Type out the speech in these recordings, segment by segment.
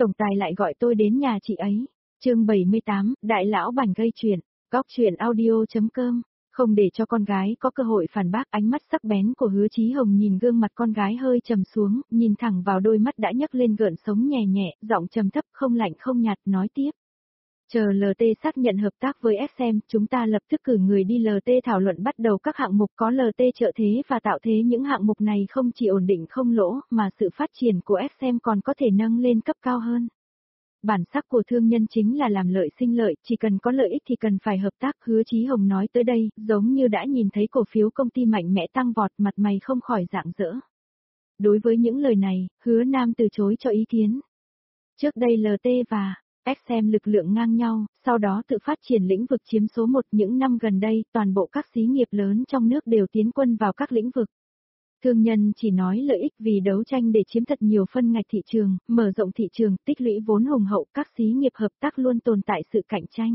tổng tài lại gọi tôi đến nhà chị ấy. Chương 78, Đại lão bảnh gây chuyện, góc chuyện audio.com. Không để cho con gái có cơ hội phản bác, ánh mắt sắc bén của Hứa Chí Hồng nhìn gương mặt con gái hơi trầm xuống, nhìn thẳng vào đôi mắt đã nhấc lên gợn sóng nhẹ nhẹ, giọng trầm thấp không lạnh không nhạt nói tiếp. Chờ LT xác nhận hợp tác với SM, chúng ta lập tức cử người đi LT thảo luận bắt đầu các hạng mục có LT trợ thế và tạo thế. Những hạng mục này không chỉ ổn định không lỗ, mà sự phát triển của SM còn có thể nâng lên cấp cao hơn. Bản sắc của thương nhân chính là làm lợi sinh lợi, chỉ cần có lợi ích thì cần phải hợp tác. Hứa Chí Hồng nói tới đây, giống như đã nhìn thấy cổ phiếu công ty mạnh mẽ tăng vọt, mặt mày không khỏi rạng rỡ. Đối với những lời này, Hứa Nam từ chối cho ý kiến. Trước đây LT và SM lực lượng ngang nhau, sau đó tự phát triển lĩnh vực chiếm số 1. Những năm gần đây, toàn bộ các xí nghiệp lớn trong nước đều tiến quân vào các lĩnh vực. Thương nhân chỉ nói lợi ích vì đấu tranh để chiếm thật nhiều phân ngạch thị trường, mở rộng thị trường, tích lũy vốn hùng hậu. Các xí nghiệp hợp tác luôn tồn tại sự cạnh tranh.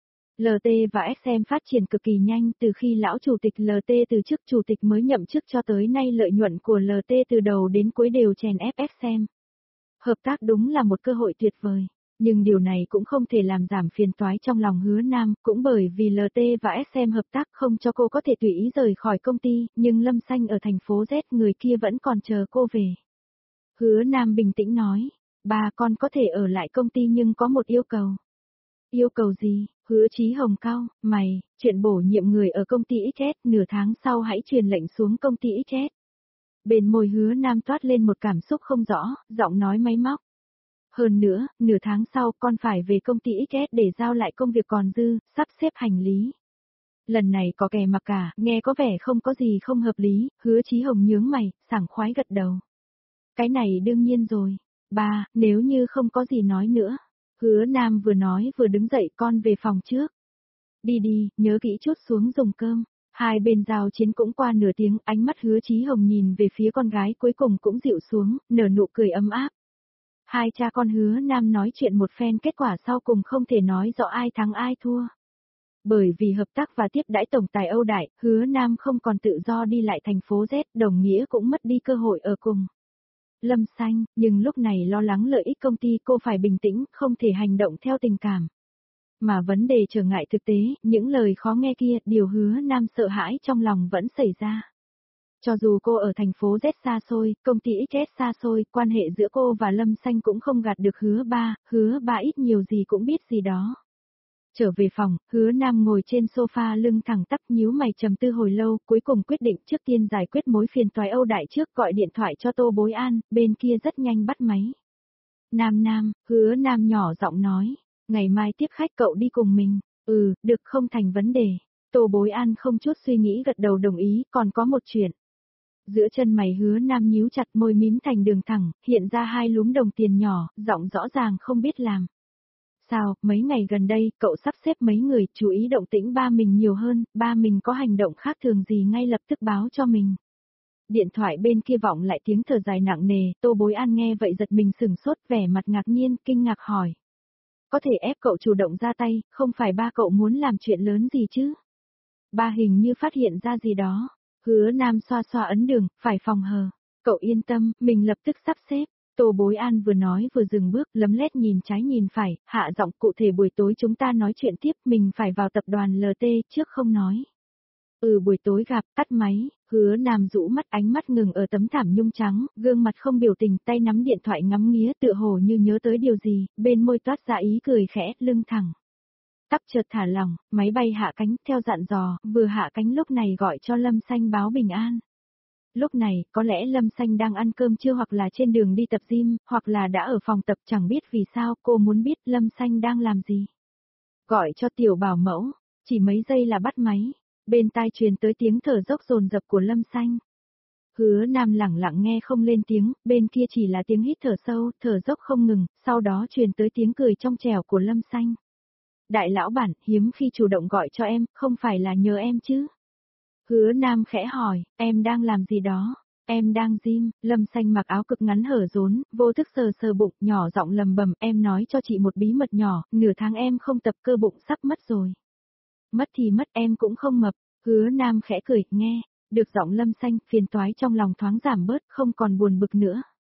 LT và SM phát triển cực kỳ nhanh, từ khi lão chủ tịch LT từ chức chủ tịch mới nhậm chức cho tới nay lợi nhuận của LT từ đầu đến cuối đều chèn ép SM. Hợp tác đúng là một cơ hội tuyệt vời. Nhưng điều này cũng không thể làm giảm phiền toái trong lòng Hứa Nam, cũng bởi vì LT và SM hợp tác không cho cô có thể tùy ý rời khỏi công ty, nhưng Lâm Xanh ở thành phố Z người kia vẫn còn chờ cô về. Hứa Nam bình tĩnh nói, ba con có thể ở lại công ty nhưng có một yêu cầu. Yêu cầu gì? Hứa Chí Hồng cau mày, chuyện bổ nhiệm người ở công ty XS, nửa tháng sau hãy truyền lệnh xuống công ty XS. Bên môi Hứa Nam toát lên một cảm xúc không rõ, giọng nói máy móc. Hơn nữa, nửa tháng sau con phải về công ty XS để giao lại công việc còn dư, sắp xếp hành lý. Lần này có kẻ mặc cả, nghe có vẻ không có gì không hợp lý. Hứa Chí Hồng nhướng mày, sảng khoái gật đầu. Cái này đương nhiên rồi. Ba, nếu như không có gì nói nữa. Hứa Nam vừa nói vừa đứng dậy, con về phòng trước. Đi đi, nhớ kỹ chút xuống dùng cơm. Hai bên giao chiến cũng qua nửa tiếng, ánh mắt Hứa Chí Hồng nhìn về phía con gái cuối cùng cũng dịu xuống, nở nụ cười ấm áp. Hai cha con Hứa Nam nói chuyện một phen, kết quả sau cùng không thể nói rõ ai thắng ai thua. Bởi vì hợp tác và tiếp đãi tổng tài Âu Đại, Hứa Nam không còn tự do đi lại thành phố Z, đồng nghĩa cũng mất đi cơ hội ở cùng Lâm Xanh, nhưng lúc này lo lắng lợi ích công ty cô phải bình tĩnh, không thể hành động theo tình cảm. Mà vấn đề trở ngại thực tế, những lời khó nghe kia, điều Hứa Nam sợ hãi trong lòng vẫn xảy ra. Cho dù cô ở thành phố Z xa xôi, công ty XS xa xôi, quan hệ giữa cô và Lâm Xanh cũng không gạt được Hứa Ba ít nhiều gì cũng biết gì đó. Trở về phòng, Hứa Nam ngồi trên sofa lưng thẳng tắp nhíu mày trầm tư hồi lâu, cuối cùng quyết định trước tiên giải quyết mối phiền toái Âu Đại trước, gọi điện thoại cho Tô Bối An, bên kia rất nhanh bắt máy. Nam, Hứa Nam nhỏ giọng nói, ngày mai tiếp khách cậu đi cùng mình, được không thành vấn đề. Tô Bối An không chút suy nghĩ gật đầu đồng ý, còn có một chuyện. Giữa chân mày Hứa Nam nhíu chặt, môi mím thành đường thẳng, hiện ra hai lúm đồng tiền nhỏ, giọng rõ ràng không biết làm. Sao, mấy ngày gần đây, cậu sắp xếp mấy người, chú ý động tĩnh ba mình nhiều hơn, ba mình có hành động khác thường gì ngay lập tức báo cho mình. Điện thoại bên kia vọng lại tiếng thở dài nặng nề, Tô Bối An nghe vậy giật mình sửng sốt, vẻ mặt ngạc nhiên, kinh ngạc hỏi. Có thể ép cậu chủ động ra tay, không phải ba cậu muốn làm chuyện lớn gì chứ? Ba hình như phát hiện ra gì đó. Hứa Nam xoa xoa ấn đường, phải phòng hờ. Cậu yên tâm, mình lập tức sắp xếp. Tô Bối An vừa nói vừa dừng bước, lấm lét nhìn trái nhìn phải, hạ giọng, cụ thể buổi tối chúng ta nói chuyện tiếp, mình phải vào tập đoàn LT, trước không nói. Buổi tối gặp, tắt máy. Hứa Nam rũ mắt, ánh mắt ngừng ở tấm thảm nhung trắng, gương mặt không biểu tình, tay nắm điện thoại ngắm nghía, tựa hồ như nhớ tới điều gì, bên môi toát ra ý cười khẽ, lưng thẳng. Tóc chợt thả lỏng, máy bay hạ cánh, theo dặn dò, vừa hạ cánh lúc này gọi cho Lâm Xanh báo bình an. Lúc này, có lẽ Lâm Xanh đang ăn cơm trưa hoặc là trên đường đi tập gym, hoặc là đã ở phòng tập, chẳng biết vì sao cô muốn biết Lâm Xanh đang làm gì. Gọi cho tiểu bảo mẫu, chỉ mấy giây là bắt máy, bên tai truyền tới tiếng thở dốc dồn dập của Lâm Xanh. Hứa Nam lẳng lặng nghe không lên tiếng, bên kia chỉ là tiếng hít thở sâu, thở dốc không ngừng, sau đó truyền tới tiếng cười trong trẻo của Lâm Xanh. Đại lão bản, hiếm khi chủ động gọi cho em, không phải là nhờ em chứ? Hứa Nam khẽ hỏi, em đang làm gì đó? Em đang gym. Lâm Xanh mặc áo cực ngắn hở rốn, vô thức sờ sờ bụng, nhỏ giọng lầm bầm, em nói cho chị một bí mật nhỏ, nửa tháng em không tập cơ bụng sắp mất rồi. Mất thì mất, em cũng không mập. Hứa Nam khẽ cười, nghe, được giọng Lâm Xanh, phiền toái trong lòng thoáng giảm bớt, không còn buồn bực nữa.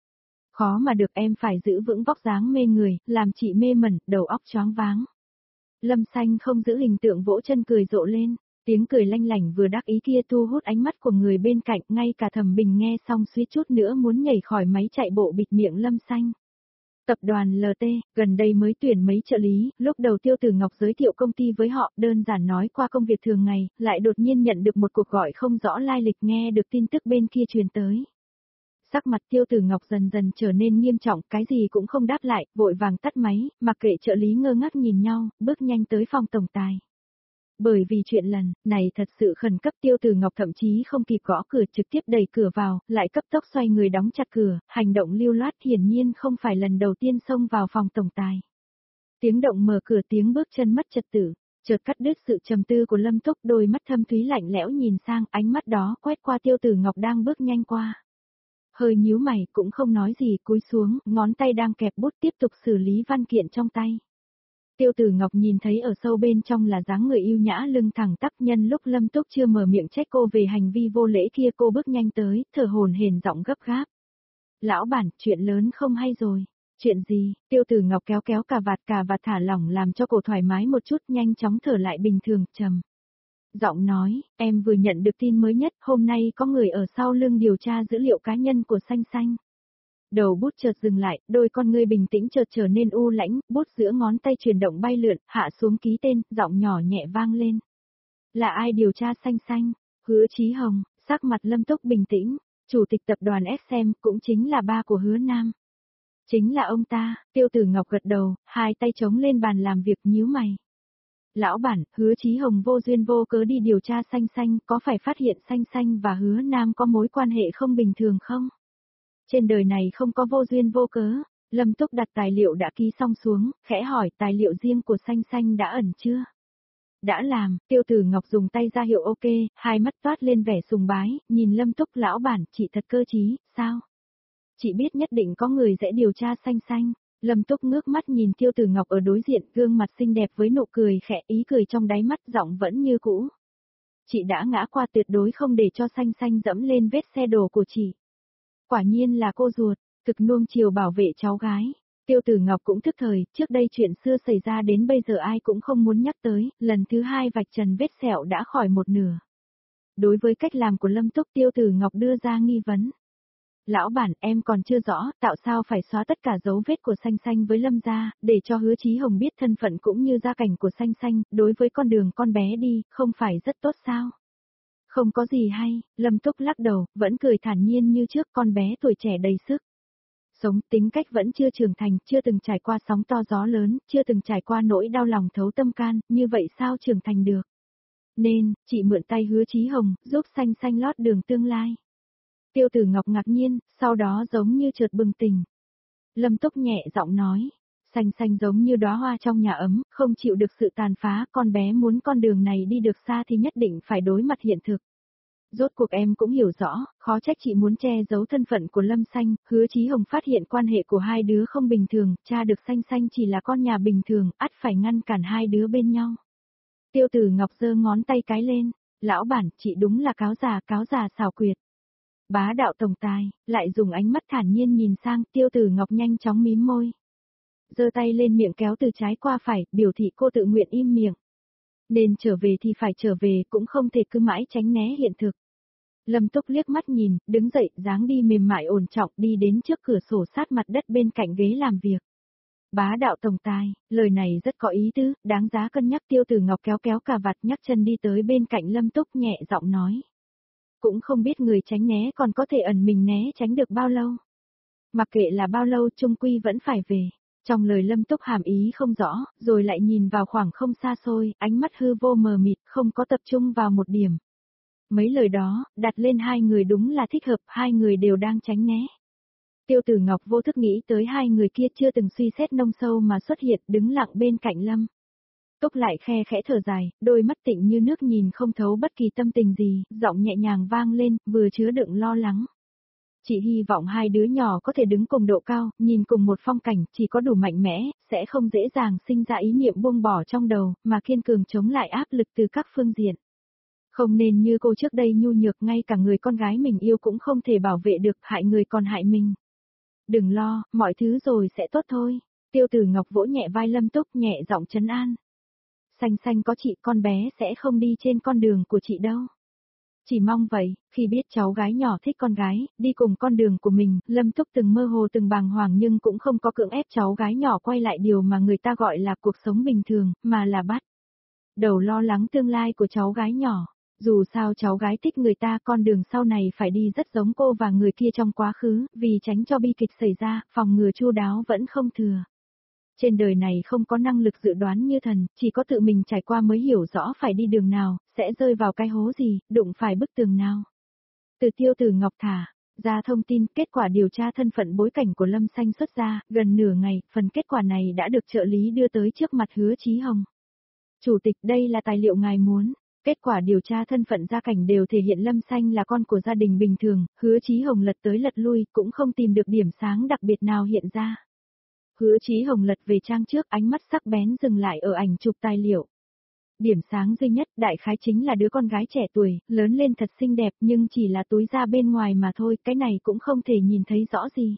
Khó mà được, em phải giữ vững vóc dáng mê người, làm chị mê mẩn, đầu óc choáng váng. Lâm Xanh không giữ hình tượng vỗ chân cười rộ lên, tiếng cười lanh lảnh vừa đắc ý kia thu hút ánh mắt của người bên cạnh, ngay cả Thẩm Bình nghe xong suýt chút nữa muốn nhảy khỏi máy chạy bộ bịt miệng Lâm Xanh. Tập đoàn LT, gần đây mới tuyển mấy trợ lý, lúc đầu Tiêu Tử Ngọc giới thiệu công ty với họ, đơn giản nói qua công việc thường ngày, lại đột nhiên nhận được một cuộc gọi không rõ lai lịch, nghe được tin tức bên kia truyền tới. Sắc mặt Tiêu Tử Ngọc dần dần trở nên nghiêm trọng, cái gì cũng không đáp lại, vội vàng tắt máy, mặc kệ trợ lý ngơ ngác nhìn nhau, bước nhanh tới phòng tổng tài. Bởi vì chuyện lần này thật sự khẩn cấp, Tiêu Tử Ngọc thậm chí không kịp gõ cửa, trực tiếp đẩy cửa vào, lại cấp tốc xoay người đóng chặt cửa, hành động lưu loát, hiển nhiên không phải lần đầu tiên xông vào phòng tổng tài. Tiếng động mở cửa, tiếng bước chân mất trật tự, chợt cắt đứt sự trầm tư của Lâm Túc, đôi mắt thâm thúy lạnh lẽo nhìn sang, ánh mắt đó quét qua Tiêu Tử Ngọc đang bước nhanh qua. Hơi nhíu mày, cũng không nói gì, cúi xuống, ngón tay đang kẹp bút tiếp tục xử lý văn kiện trong tay. Tiêu Tử Ngọc nhìn thấy ở sâu bên trong là dáng người yêu nhã, lưng thẳng tắp, nhân lúc Lâm Túc chưa mở miệng trách cô về hành vi vô lễ kia, cô bước nhanh tới, thở hổn hển giọng gấp gáp. Lão bản, chuyện lớn không hay rồi. Chuyện gì? Tiêu Tử Ngọc kéo kéo cà vạt thả lỏng làm cho cô thoải mái một chút, nhanh chóng thở lại bình thường, trầm giọng nói, em vừa nhận được tin mới nhất, hôm nay có người ở sau lưng điều tra dữ liệu cá nhân của Xanh Xanh. Đầu bút chợt dừng lại, đôi con ngươi bình tĩnh chợt trở nên u lãnh, bút giữa ngón tay chuyển động bay lượn, hạ xuống ký tên, giọng nhỏ nhẹ vang lên. Là ai điều tra Xanh Xanh? Hứa Chí Hồng, sắc mặt Lâm Túc bình tĩnh, chủ tịch tập đoàn SM, cũng chính là ba của Hứa Nam. Chính là ông ta. Tiêu Tử Ngọc gật đầu, hai tay chống lên bàn làm việc, nhíu mày. Lão bản, Hứa Chí Hồng vô duyên vô cớ đi điều tra Xanh Xanh, có phải phát hiện Xanh Xanh và Hứa Nam có mối quan hệ không bình thường không? Trên đời này không có vô duyên vô cớ. Lâm Túc đặt tài liệu đã ký xong xuống, khẽ hỏi tài liệu riêng của Xanh Xanh đã ẩn chưa? Đã làm. Tiêu Tử Ngọc dùng tay ra hiệu ok, hai mắt toát lên vẻ sùng bái, nhìn Lâm Túc, lão bản, chị thật cơ trí, sao? Chị biết nhất định có người sẽ điều tra Xanh Xanh. Lâm Túc ngước mắt nhìn Tiêu Tử Ngọc ở đối diện, gương mặt xinh đẹp với nụ cười khẽ, ý cười trong đáy mắt, giọng vẫn như cũ. Chị đã ngã qua, tuyệt đối không để cho Xanh Xanh dẫm lên vết xe đổ của chị. Quả nhiên là cô ruột, thực nuông chiều bảo vệ cháu gái. Tiêu Tử Ngọc cũng thức thời, trước đây chuyện xưa xảy ra đến bây giờ ai cũng không muốn nhắc tới, lần thứ hai vạch trần vết sẹo đã khỏi một nửa. Đối với cách làm của Lâm Túc, Tiêu Tử Ngọc đưa ra nghi vấn. Lão bản, em còn chưa rõ, tạo sao phải xóa tất cả dấu vết của Xanh Xanh với Lâm gia, để cho Hứa Chí Hồng biết thân phận cũng như gia cảnh của Xanh Xanh, đối với con đường con bé đi, không phải rất tốt sao? Không có gì hay, Lâm Túc lắc đầu, vẫn cười thản nhiên như trước, con bé tuổi trẻ đầy sức. Sống, tính cách vẫn chưa trưởng thành, chưa từng trải qua sóng to gió lớn, chưa từng trải qua nỗi đau lòng thấu tâm can, như vậy sao trưởng thành được? Nên, chị mượn tay Hứa Chí Hồng, giúp Xanh Xanh lót đường tương lai. Tiêu Tử Ngọc ngạc nhiên, sau đó giống như chợt bừng tỉnh. Lâm Túc nhẹ giọng nói, Xanh Xanh giống như đóa hoa trong nhà ấm, không chịu được sự tàn phá, con bé muốn con đường này đi được xa thì nhất định phải đối mặt hiện thực. Rốt cuộc em cũng hiểu rõ, khó trách chị muốn che giấu thân phận của Lâm Xanh, Hứa Chí Hồng phát hiện quan hệ của hai đứa không bình thường, cha được Xanh Xanh chỉ là con nhà bình thường, ắt phải ngăn cản hai đứa bên nhau. Tiêu Tử Ngọc giơ ngón tay cái lên, lão bản, chị đúng là cáo già xảo quyệt. Bá đạo tổng tài, lại dùng ánh mắt thản nhiên nhìn sang, Tiêu Tử Ngọc nhanh chóng mím môi. Giơ tay lên miệng kéo từ trái qua phải, biểu thị cô tự nguyện im miệng. Nên trở về thì phải trở về, cũng không thể cứ mãi tránh né hiện thực. Lâm Túc liếc mắt nhìn, đứng dậy, dáng đi mềm mại ổn trọng, đi đến trước cửa sổ sát mặt đất bên cạnh ghế làm việc. Bá đạo tổng tài, lời này rất có ý tứ, đáng giá cân nhắc. Tiêu Tử Ngọc kéo kéo cà vạt, nhắc chân đi tới bên cạnh Lâm Túc, nhẹ giọng nói. Cũng không biết người tránh né còn có thể ẩn mình né tránh được bao lâu. Mặc kệ là bao lâu, chung quy vẫn phải về. Trong lời Lâm Túc hàm ý không rõ, rồi lại nhìn vào khoảng không xa xôi, ánh mắt hư vô mờ mịt, không có tập trung vào một điểm. Mấy lời đó, đặt lên hai người đúng là thích hợp, hai người đều đang tránh né. Tiêu Tử Ngọc vô thức nghĩ tới hai người kia chưa từng suy xét nông sâu mà xuất hiện, đứng lặng bên cạnh Lâm Túc lại khe khẽ thở dài, đôi mắt tịnh như nước nhìn không thấu bất kỳ tâm tình gì, giọng nhẹ nhàng vang lên, vừa chứa đựng lo lắng. Chị hy vọng hai đứa nhỏ có thể đứng cùng độ cao, nhìn cùng một phong cảnh, chỉ có đủ mạnh mẽ, sẽ không dễ dàng sinh ra ý niệm buông bỏ trong đầu, mà kiên cường chống lại áp lực từ các phương diện. Không nên như cô trước đây nhu nhược, ngay cả người con gái mình yêu cũng không thể bảo vệ được, hại người còn hại mình. Đừng lo, mọi thứ rồi sẽ tốt thôi. Tiêu Tử Ngọc vỗ nhẹ vai Lâm Túc nhẹ giọng trấn an. Xanh xanh có chị, con bé sẽ không đi trên con đường của chị đâu. Chỉ mong vậy, khi biết cháu gái nhỏ thích con gái, đi cùng con đường của mình, Lâm Túc từng mơ hồ từng bàng hoàng nhưng cũng không có cưỡng ép cháu gái nhỏ quay lại điều mà người ta gọi là cuộc sống bình thường, mà là bắt đầu lo lắng tương lai của cháu gái nhỏ. Dù sao cháu gái thích người ta, con đường sau này phải đi rất giống cô và người kia trong quá khứ, vì tránh cho bi kịch xảy ra, phòng ngừa chu đáo vẫn không thừa. Trên đời này không có năng lực dự đoán như thần, chỉ có tự mình trải qua mới hiểu rõ phải đi đường nào, sẽ rơi vào cái hố gì, đụng phải bức tường nào. Từ Tiêu Tử Ngọc thả ra thông tin, kết quả điều tra thân phận bối cảnh của Lâm Xanh xuất ra, gần nửa ngày, phần kết quả này đã được trợ lý đưa tới trước mặt Hứa Chí Hồng. Chủ tịch, đây là tài liệu ngài muốn. Kết quả điều tra thân phận gia cảnh đều thể hiện Lâm Xanh là con của gia đình bình thường, Hứa Chí Hồng lật tới lật lui, cũng không tìm được điểm sáng đặc biệt nào hiện ra. Hứa Chí Hồng lật về trang trước, ánh mắt sắc bén dừng lại ở ảnh chụp tài liệu. Điểm sáng duy nhất đại khái chính là đứa con gái trẻ tuổi, lớn lên thật xinh đẹp nhưng chỉ là túi da bên ngoài mà thôi, cái này cũng không thể nhìn thấy rõ gì.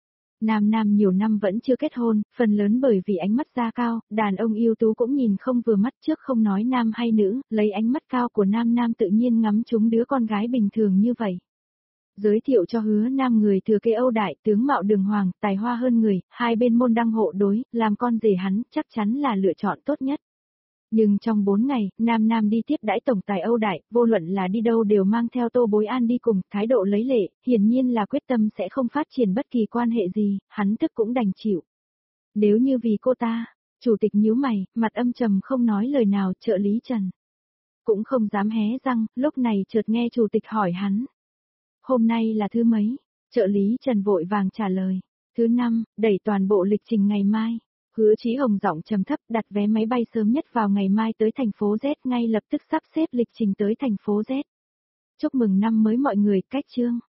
Nam Nam nhiều năm vẫn chưa kết hôn, phần lớn bởi vì ánh mắt da cao, đàn ông ưu tú cũng nhìn không vừa mắt, trước không nói nam hay nữ, lấy ánh mắt cao của Nam Nam tự nhiên ngắm trúng đứa con gái bình thường như vậy. Giới thiệu cho Hứa Nam người thừa kế Âu Đại, tướng mạo đường hoàng, tài hoa hơn người, hai bên môn đăng hộ đối, làm con rể hắn chắc chắn là lựa chọn tốt nhất. Nhưng trong 4 ngày, Nam Nam đi tiếp đãi tổng tài Âu Đại, vô luận là đi đâu đều mang theo Tô Bối An đi cùng, thái độ lấy lệ, hiển nhiên là quyết tâm sẽ không phát triển bất kỳ quan hệ gì, hắn tức cũng đành chịu. Nếu như vì cô ta, chủ tịch nhíu mày, mặt âm trầm không nói lời nào, trợ lý Trần cũng không dám hé răng, lúc này chợt nghe chủ tịch hỏi hắn. Hôm nay là thứ mấy? Trợ lý Trần vội vàng trả lời. Thứ 5, đẩy toàn bộ lịch trình ngày mai. Hứa Chí Hồng giọng trầm thấp, đặt vé máy bay sớm nhất vào ngày mai tới thành phố Z, ngay lập tức sắp xếp lịch trình tới thành phố Z. Chúc mừng năm mới mọi người, cách chương.